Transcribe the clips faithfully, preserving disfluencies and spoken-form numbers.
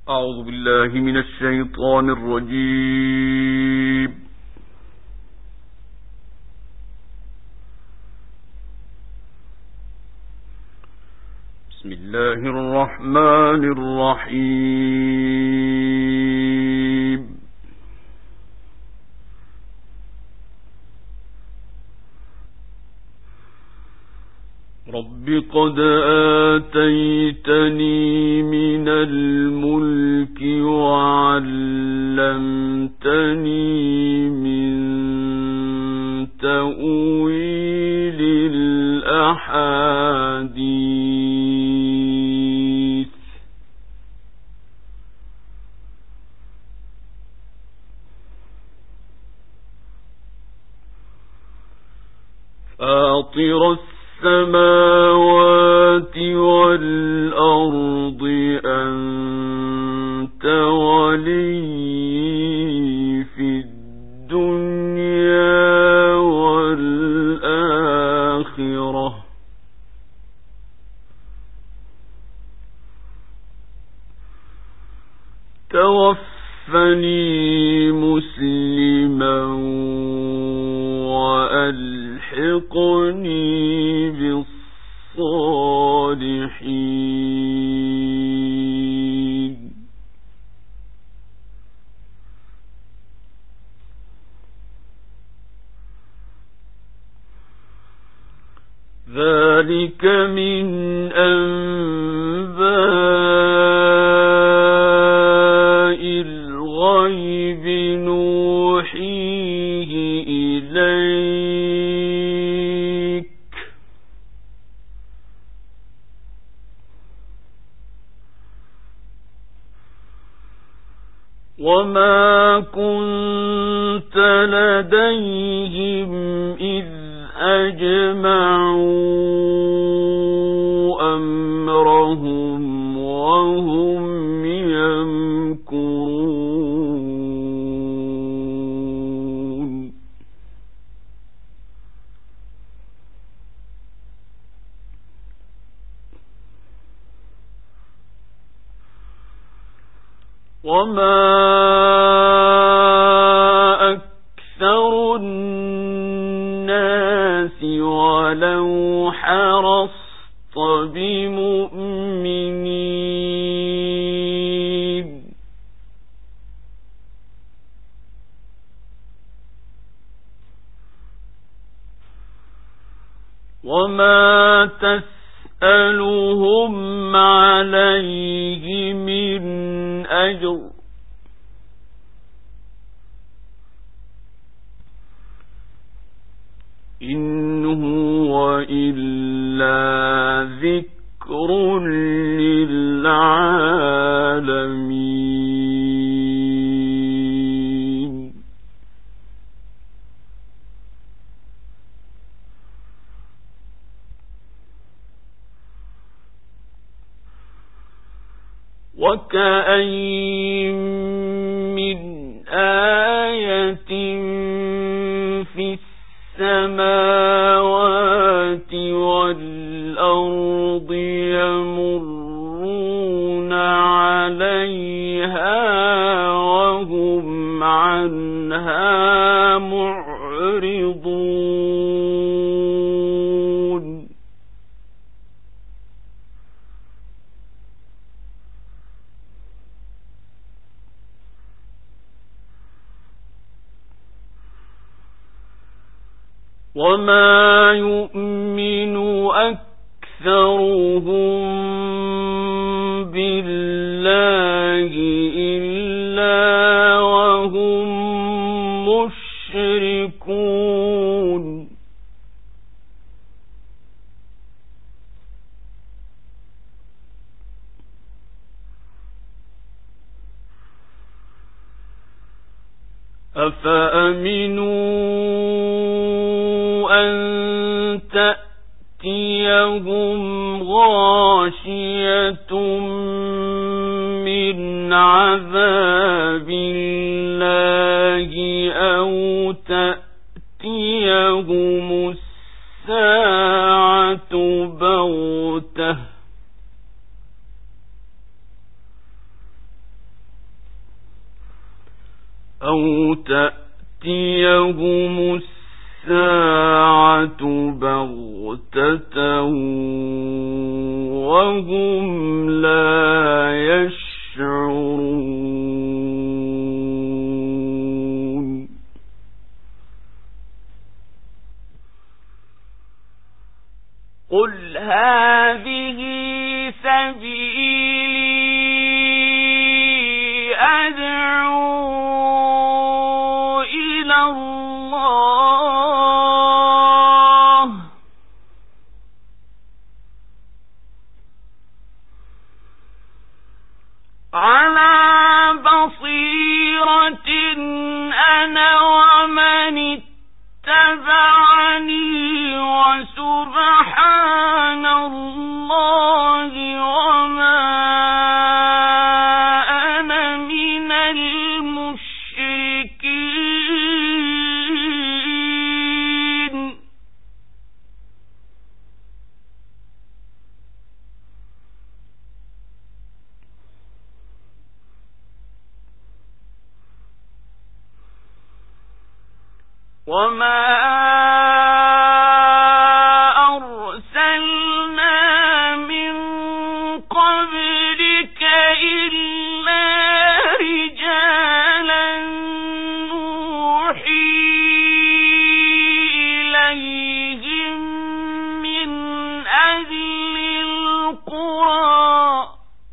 أعوذ بالله من الشيطان الرجيم. بسم الله الرحمن الرحيم. رب قد آتيتني من الملك وعلمتني من تأويل الأحاديث فاطر السماوات والأرض أنت ولي في الدنيا والآخرة توفني مسلما وألحقني بالصالحين. ذلك من أنباء الغيب نوحيه إليك وما كنت لديهم إذ أجمعوا أمرهم وهم يمكرون. وما أكثر الناس ولو حرصت بمؤمنين وما تسألهم عليه من أجر إن هو إلا ذكر للعالمين. وكأين من آية في السماوات والأرض يمرون عليها وهم عنها معرضون. وما يؤمن أكثرهم بالله إلا وهم مشركون. أفأمنوا أن تأتيهم غاشية من عذاب الله أو تأتيهم الساعة بغتة أو تأتيهم الساعة بغتة وهم لا يشعرون. قل هذه سبيلي أدعو إلى الله على بصيرة أنا ومن اتبعني وسبحان الله وما أنا من المشركين. وما أرسلنا من قبلك إلا رجالا نوحي إليهم من أهل القرى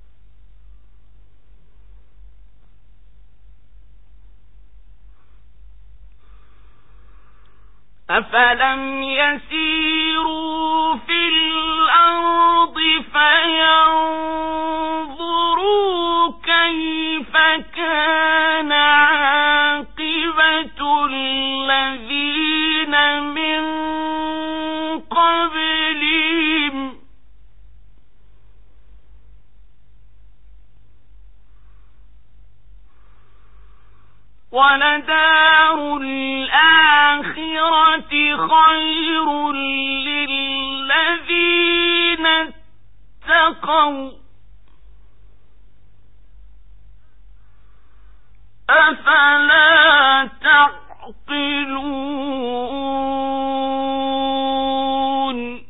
أفلم يسيروا في الأرض فينظروا كيف كان عاقبة الذين من قبلهم ولدار الآخرة خير للذين اتقوا أفلا تعقلون.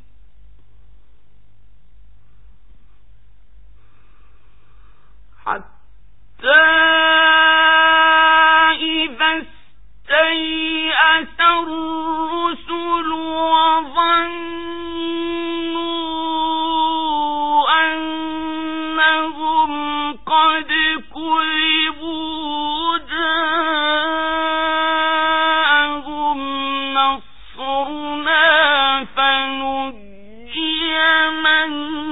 حتى استيأس الرسل وظنوا أنهم قد كذبوا جاءهم نصرنا فنجي من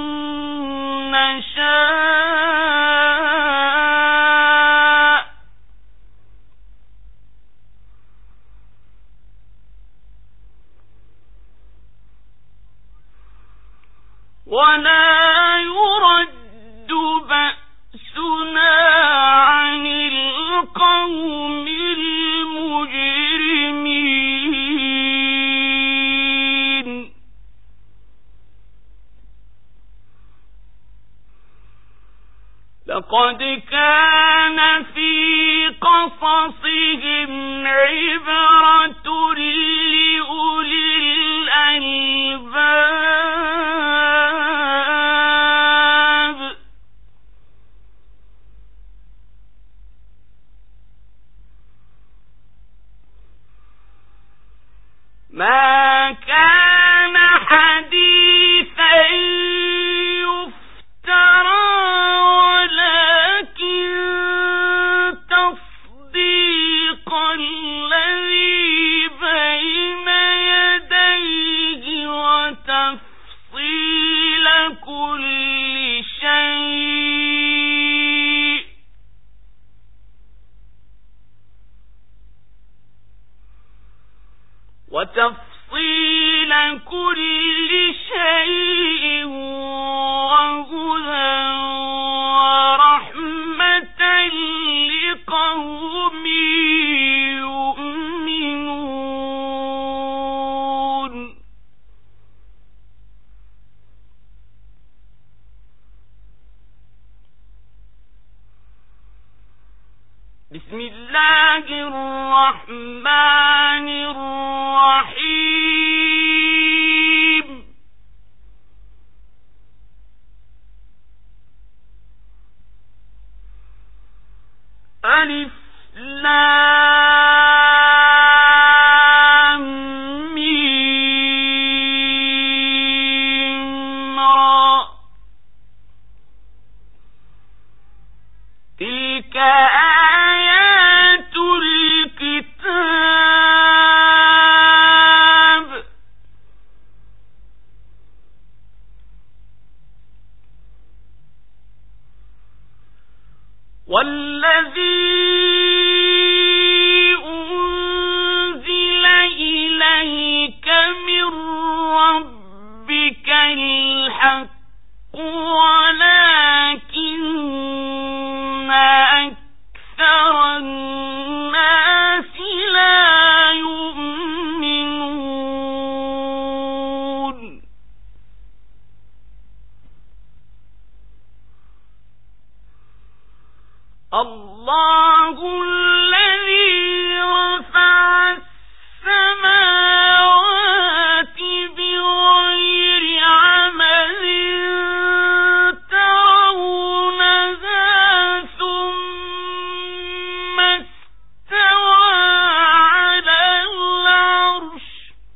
نشاء ولا يرد بأسنا عن القوم المجرمين. لقد كان في قصصهم عبرة لأولي الألباب. ما كان حديثا يفترى ولكن تصديق الذي بين يديه وتفصيل كل شيء وتفصيل كل شيء وهدى ورحمة لقوم يؤمنون. بسم الله الرحمن الرحيم ألف لام ميم را تلك آيات الكتاب والذي أنزل إليك من ربك الحق ولكن أكثر الناس لا يؤمنون الله الذي رفع السماوات بغير عمد ترونها ثم استوى على العرش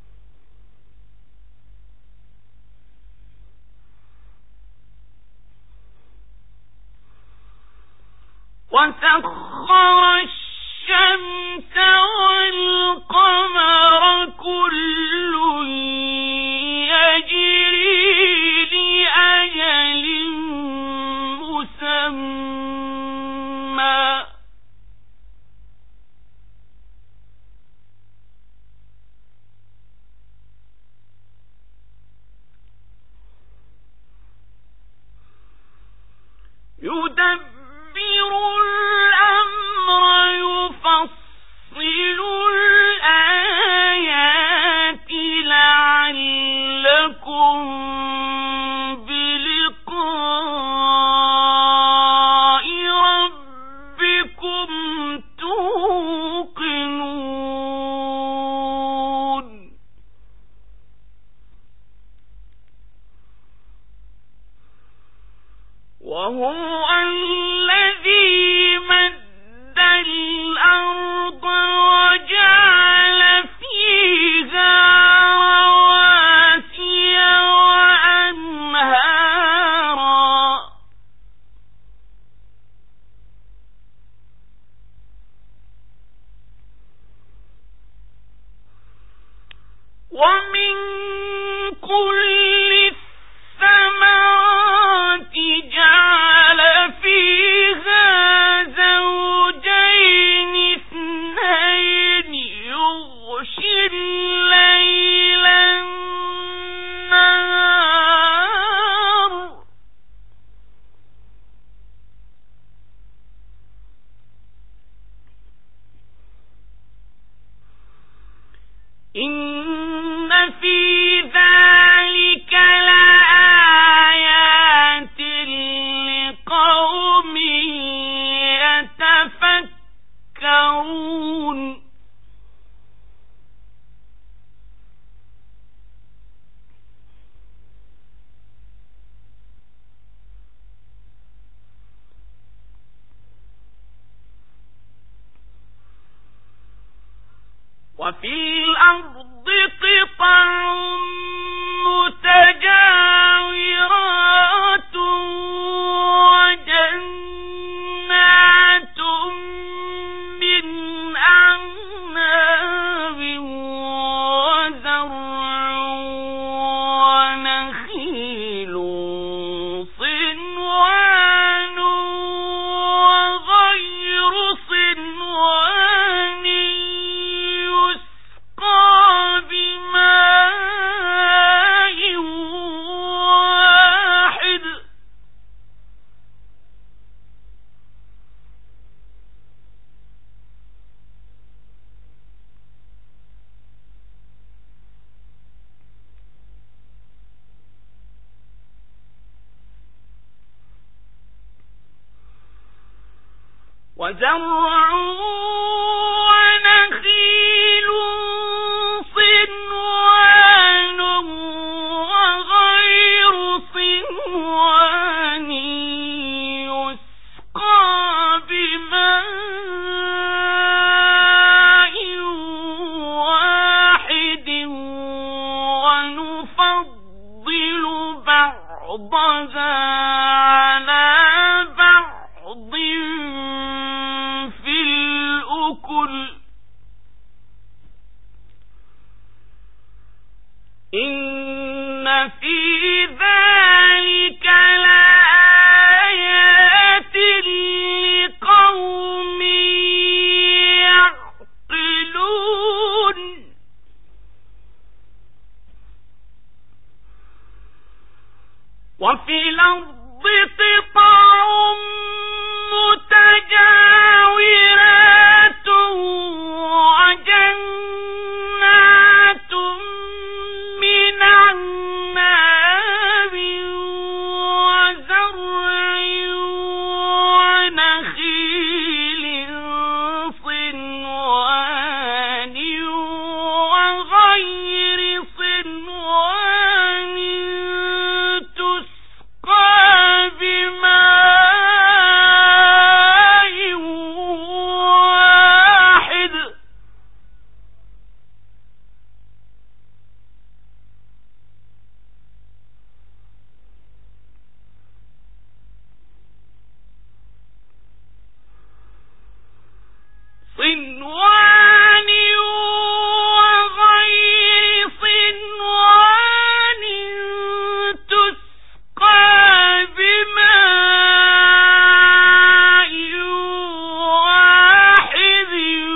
وسخر الشمس والقمر كل يجري لأجل مسمى يدبر الأمر يفصل الآيات لعلكم بلقاء ربكم توقنون وهو الذي مد الأرض وجعل فيها رواسي وأنهارا ومن كل الثمرات جعل فيها زوجين اثنين يغشي الليل النهار إن في ذلك لآيات لقوم يتفكرون وفي الأرض قطع متجاورات وجنات من أعناب وزرع ونخيل صنوان وغير صنوان يسقى بماء وزرع ونخيل صنوان وغير صنوان يسقى بماء واحد ونفضل بعضها على بعض في الأكل إن في ذلك لآيات لقوم يعقلون وفي الأرض قطع متجاورات وجنات من أعناب وزرع ونخيل صنوان وغير صنوان تسقى بماء واحد صنوان وغير صنوان تسقى بماء واحد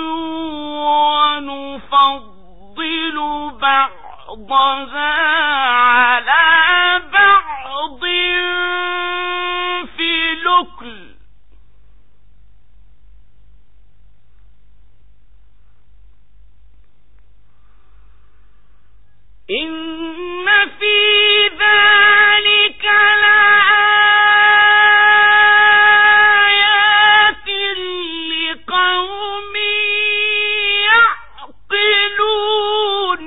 ونفضل بعضها على بعض في الأكل إن في ذلك لآيات لقوم يعقلون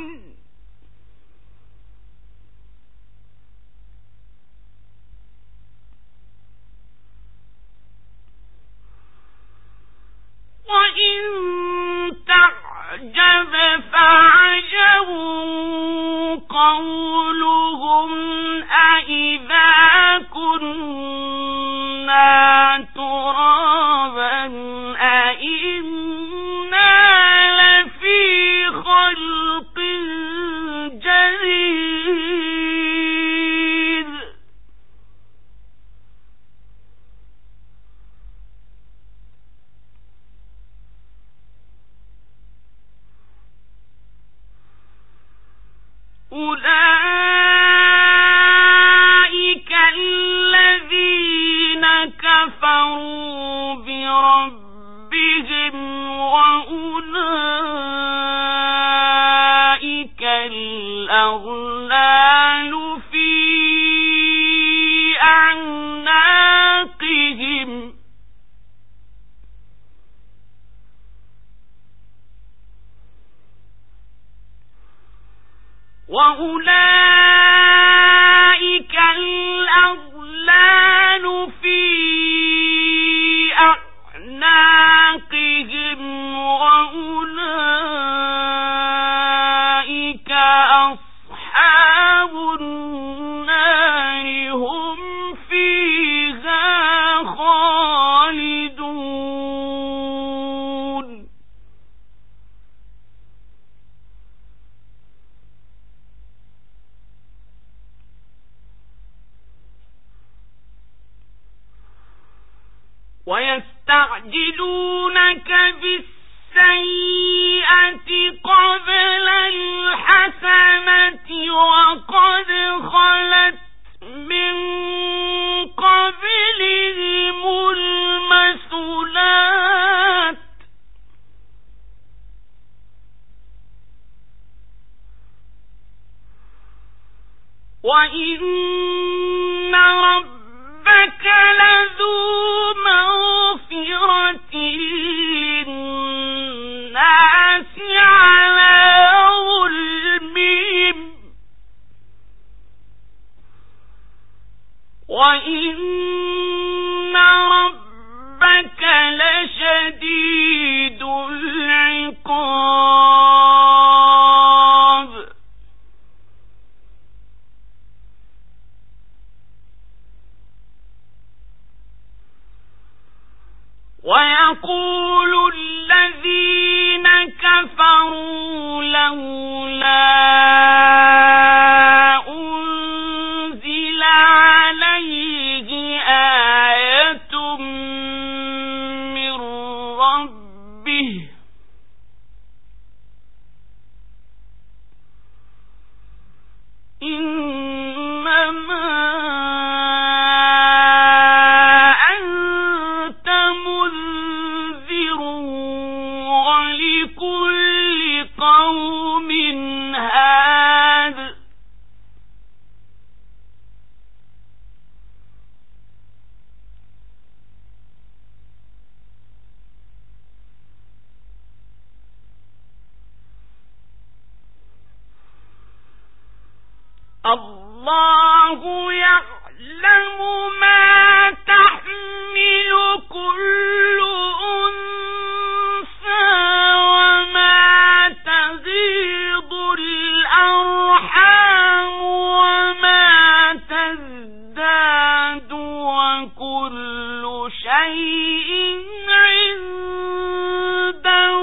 وإن تعجب فعجب قولهم أإذا كنا ترابا أإنا لفي خلق جديد أولئك الذين كفروا بربهم وأولئك الأغلال في أعناقهم وأولئك الأغلال في أعناقهم وأولئك أصحاب النار هم فيها خالدون ويستعجلونك بالسيئة قبل الحسنة وقد خلت من قبلهم المثلات وإن ربك لذو مغفرة شديد العقاب ويقول الذين كفروا لولا أنزل عليه آية من ربه إنما أنت منذر ولكل قوم هاد الله يعلم ما تحمل كل أنثى وما تغيض الأرحام وما تزداد وكل شيء عنده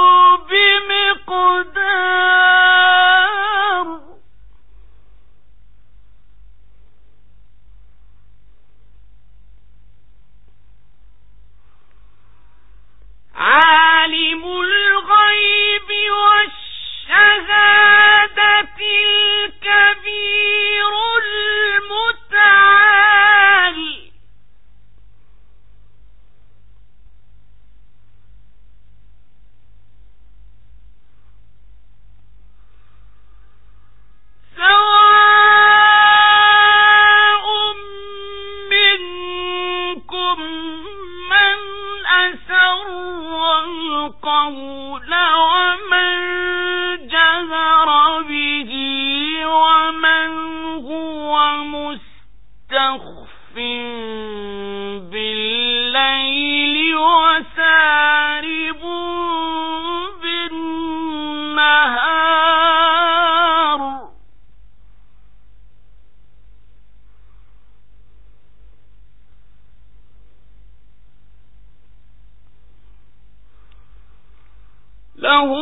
بمقدار عالم الغيب والشهادة الكبير المتعال سواء منكم من أسر القول ومن جهر به ومن هو مستخف بالليل وسارب بالنهار له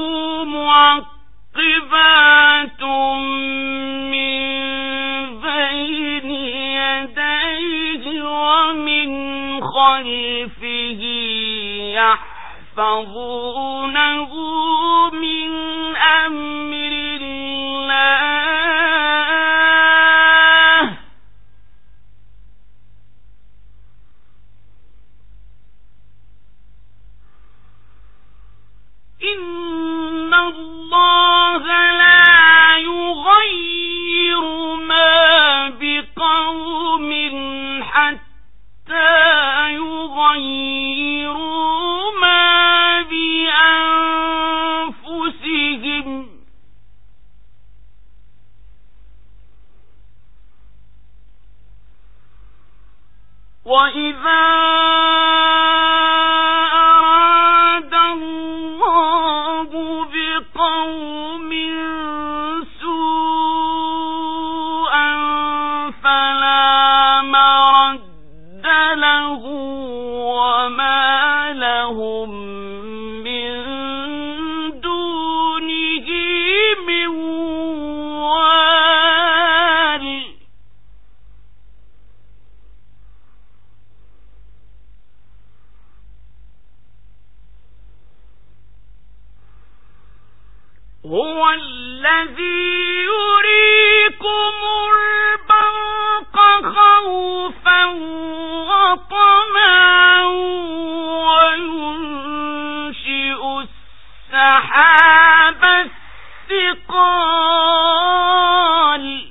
معقبات من بين يديه ومن خلفه يحفظونه من أمر الله إن الله لا يغير ما بقوم حتى يغيروا ما بأنفسهم وإذا أراد الله بقوم سوءا فلا مرد له وما لهم من دونه من وال هو الذي يريكم البرق خوفا وطمعا وينشئ السحاب الثقال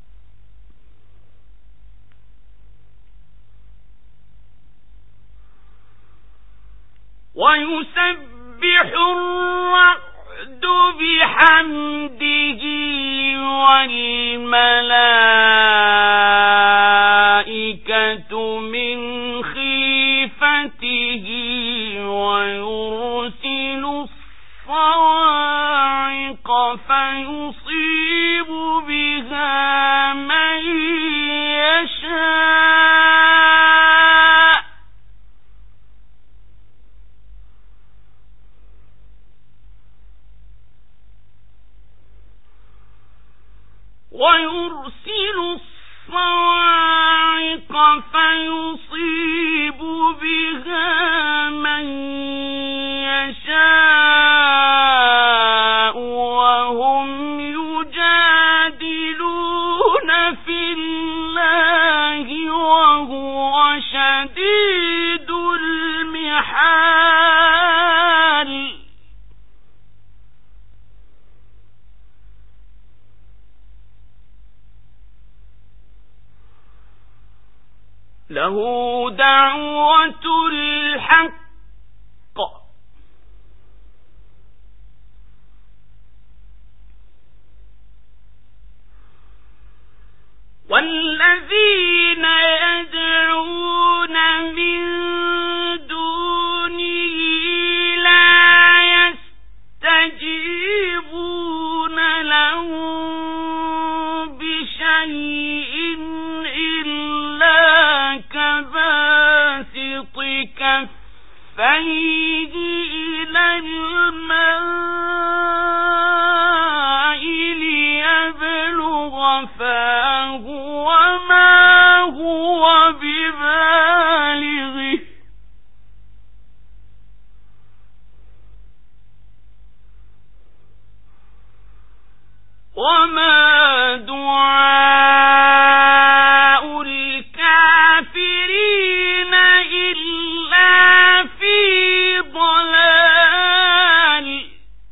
ويسبح الرعد بحمده والملائكة من خيفته الصواعق فيصيب بها من يشاء ويرسل الصواعق فيصيب بها من يشاء وهم يجادلون في الله وهو شديد المحال له دعوة الحق والذين يدعون من دونه لا يستجيبون لهم بشيء إلا كباسط كفيه إلى الماء ليبلغ فاه وما هو ببالغه وما دعاء الكافرين إلا في ضلال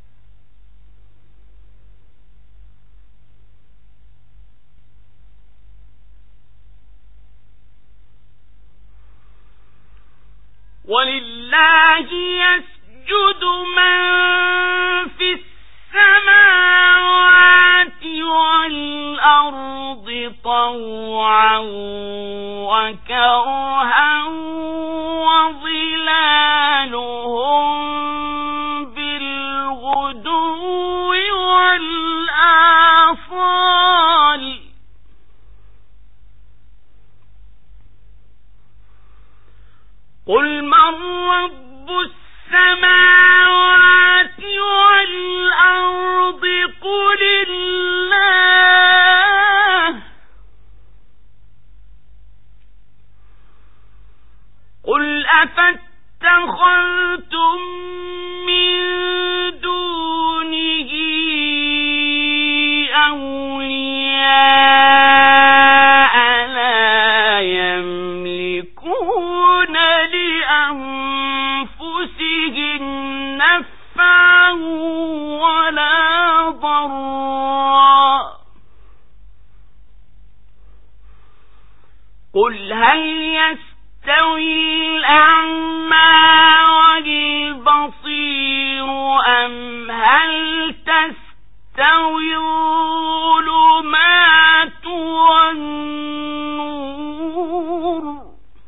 ولله يسجد من في السماوات والأرض طوعا وكرها وظلالهم بالغدو والآصال قل من رب السماوات والأرض قل الله قل أفاتخذتم من دونه أولياء لا يملكون لأنفسهم نفعا ولا ضرا قل هل يستوي الأعمى والبصير أم هل تستوي الظلمات والنور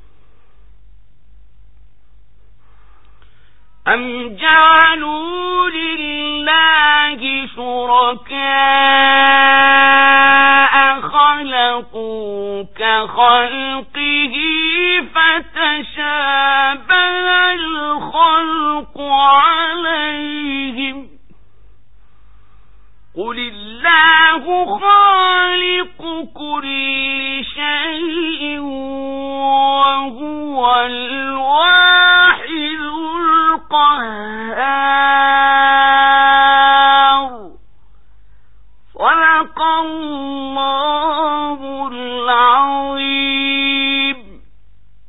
أم جعلوا لله شركاء خلقوا كخلقه فتشابه الخلق عليهم قل الله خالق كل شيء وهو الواحد القهار